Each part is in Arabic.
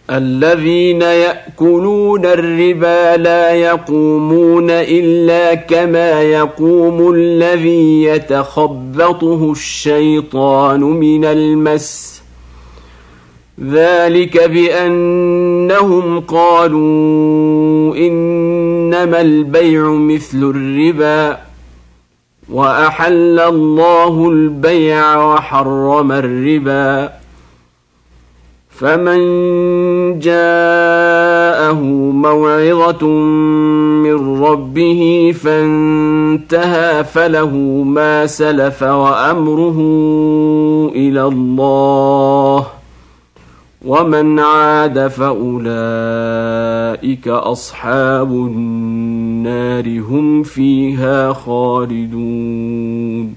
الذين يأكلون الربا لا يقومون إلا كما يقوم الذي يتخبطه الشيطان من المس، ذلك بأنهم قالوا إنما البيع مثل الربا وأحل الله البيع وحرم الربا، فمن جاءه موعظة من ربه فانتهى فله ما سلف وأمره إلى الله، ومن عاد فأولئك أصحاب النار هم فيها خالدون.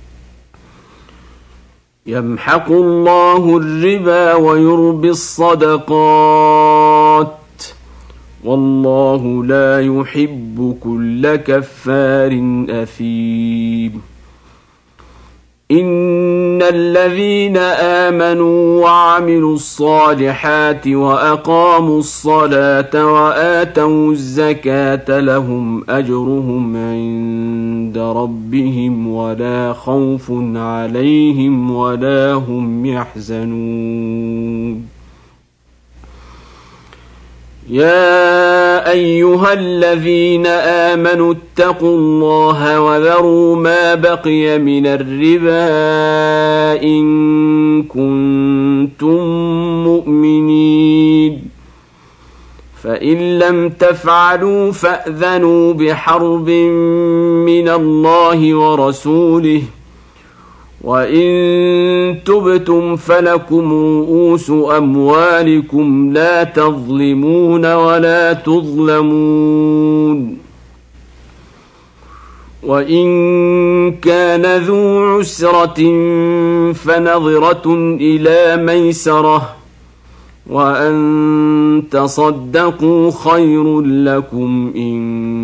يمحق الله الربا ويربي الصدقات، والله لا يحب كل كفار أثيم. إن الذين آمنوا وعملوا الصالحات وأقاموا الصلاة وآتوا الزكاة لهم أجرهم عند ربهم ولا خوف عليهم ولا هم يحزنون. يا أيها الذين آمنوا اتقوا الله وذروا ما بقي من الربا إن كنتم مؤمنين، فإن لم تفعلوا فأذنوا بحرب من الله ورسوله، وإن تبتم فلكم رؤوس أموالكم لا تظلمون ولا تظلمون. وإن كان ذو عسرة فنظرة إلى ميسرة، وأن تصدقوا خير لكم إن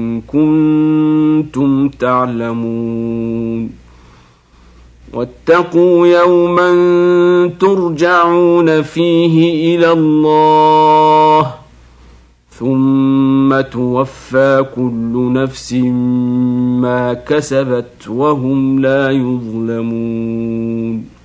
كنتم تعلمون. واتقوا يوما ترجعون فيه إلى الله ثم توفى كل نفس ما كسبت وهم لا يظلمون.